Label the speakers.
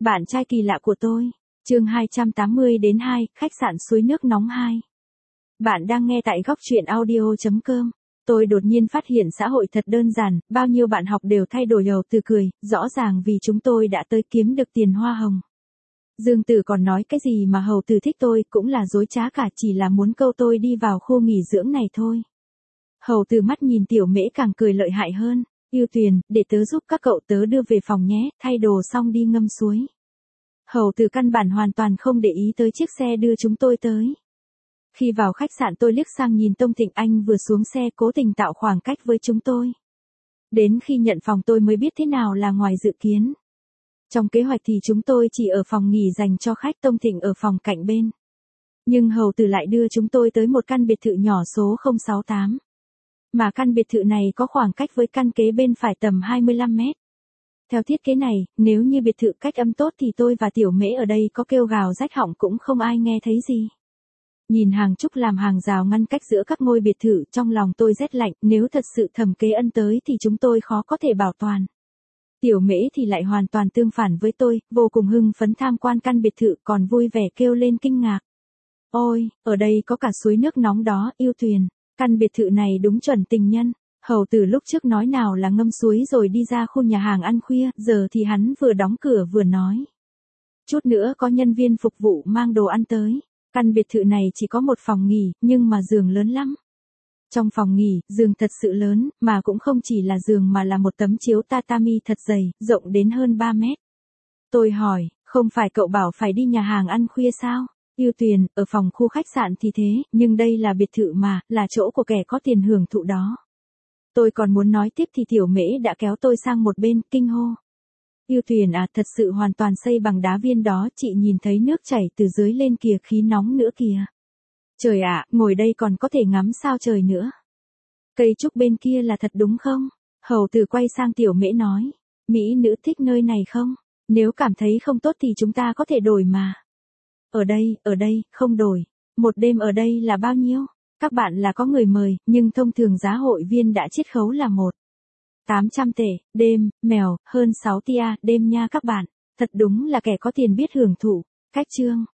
Speaker 1: Bạn trai kỳ lạ của tôi. Chương 280-2, khách sạn suối nước nóng 2. Bạn đang nghe tại góc truyện audio.com. Tôi đột nhiên phát hiện xã hội thật đơn giản, bao nhiêu bạn học đều thay đổi đầu từ cười, rõ ràng vì chúng tôi đã tới kiếm được tiền hoa hồng. Dương Tử còn nói cái gì mà hầu tử thích tôi cũng là dối trá cả, chỉ là muốn câu tôi đi vào khu nghỉ dưỡng này thôi. Hầu tử mắt nhìn Tiểu Mễ càng cười lợi hại hơn. Yêu Tuyền, để tớ giúp các cậu tớ đưa về phòng nhé, thay đồ xong đi ngâm suối. Hầu tử căn bản hoàn toàn không để ý tới chiếc xe đưa chúng tôi tới. Khi vào khách sạn tôi liếc sang nhìn Tông Thịnh Anh vừa xuống xe cố tình tạo khoảng cách với chúng tôi. Đến khi nhận phòng tôi mới biết thế nào là ngoài dự kiến. Trong kế hoạch thì chúng tôi chỉ ở phòng nghỉ dành cho khách, Tông Thịnh ở phòng cạnh bên. Nhưng hầu tử lại đưa chúng tôi tới một căn biệt thự nhỏ số 068. Mà căn biệt thự này có khoảng cách với căn kế bên phải tầm 25 mét. Theo thiết kế này, nếu như biệt thự cách âm tốt thì tôi và Tiểu Mễ ở đây có kêu gào rách họng cũng không ai nghe thấy gì. Nhìn hàng trúc làm hàng rào ngăn cách giữa các ngôi biệt thự, trong lòng tôi rét lạnh, nếu thật sự Thẩm Kế Ân tới thì chúng tôi khó có thể bảo toàn. Tiểu Mễ thì lại hoàn toàn tương phản với tôi, vô cùng hưng phấn tham quan căn biệt thự, còn vui vẻ kêu lên kinh ngạc. Ôi, ở đây có cả suối nước nóng đó, Yêu Tuyền. Căn biệt thự này đúng chuẩn tình nhân. Hầu tử lúc trước nói nào là ngâm suối rồi đi ra khu nhà hàng ăn khuya, giờ thì hắn vừa đóng cửa vừa nói. Chút nữa có nhân viên phục vụ mang đồ ăn tới. Căn biệt thự này chỉ có một phòng nghỉ, nhưng mà giường lớn lắm. Trong phòng nghỉ, giường thật sự lớn, mà cũng không chỉ là giường mà là một tấm chiếu tatami thật dày, rộng đến hơn 3 mét. Tôi hỏi, không phải cậu bảo phải đi nhà hàng ăn khuya sao? Yêu Tuyền, ở phòng khu khách sạn thì thế, nhưng đây là biệt thự mà, là chỗ của kẻ có tiền hưởng thụ đó. Tôi còn muốn nói tiếp thì Tiểu Mễ đã kéo tôi sang một bên, kinh hô. Yêu Tuyền à, thật sự hoàn toàn xây bằng đá viên đó, chị nhìn thấy nước chảy từ dưới lên kìa, khí nóng nữa kìa. Trời ạ, ngồi đây còn có thể ngắm sao trời nữa. Cây trúc bên kia là thật đúng không? Hầu tử quay sang Tiểu Mễ nói. Mỹ nữ thích nơi này không? Nếu cảm thấy không tốt thì chúng ta có thể đổi mà. Ở đây, không đổi. Một đêm ở đây là bao nhiêu? Các bạn là có người mời, nhưng thông thường giá hội viên đã chiết khấu là 800 tệ, đêm, mèo, hơn 6 tia, đêm nha các bạn. Thật đúng là kẻ có tiền biết hưởng thụ. Cách chương.